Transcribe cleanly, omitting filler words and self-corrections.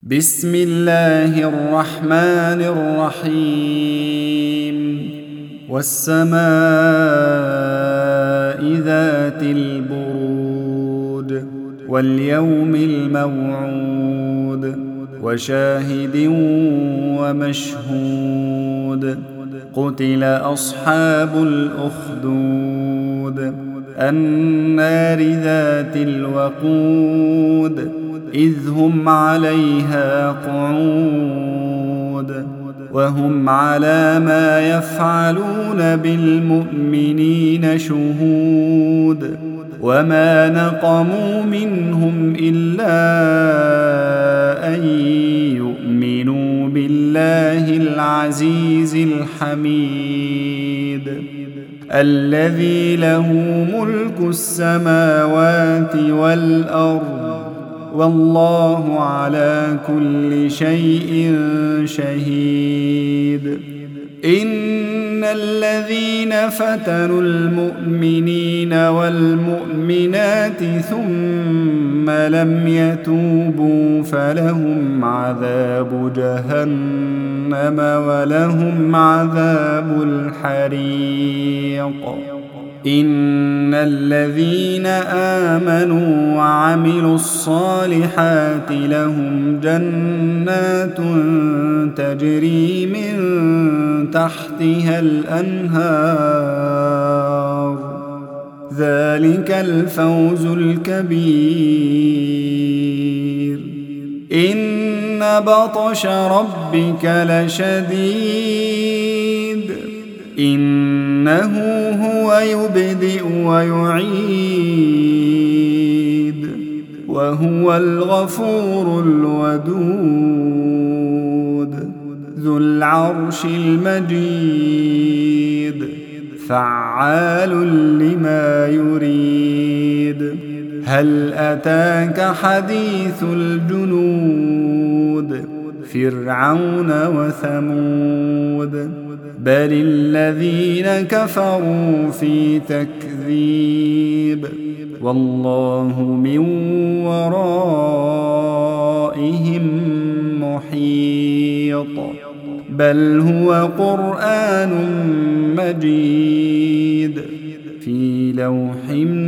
بسم الله الرحمن الرحيم والسماء ذات البروج واليوم الموعود وشاهد ومشهود قتل أصحاب الأخدود النار ذات الوقود إذ هم عليها قعود وهم على ما يفعلون بالمؤمنين شهود وما نقموا منهم إلا أن يؤمنوا بالله العزيز الحميد الذي له ملك السماوات والأرض والله على كل شيء شهيد إن الذين فتنوا المؤمنين والمؤمنات ثم لم يتوبوا فلهم عذاب جهنم ولهم عذاب الحريق إن الذين آمنوا وعملوا الصالحات لهم جنات تجري من تحتها الأنهار ذلك الفوز الكبير إن بطش ربك لشديد إنه هو يبدئ ويعيد وهو الغفور الودود ذو العرش المجيد فعال لما يريد هل أتاك حديث الجنود فرعون وثمود بل الذين كفروا في تكذيب والله من ورائهم محيط بل هو قرآن مجيد في لوح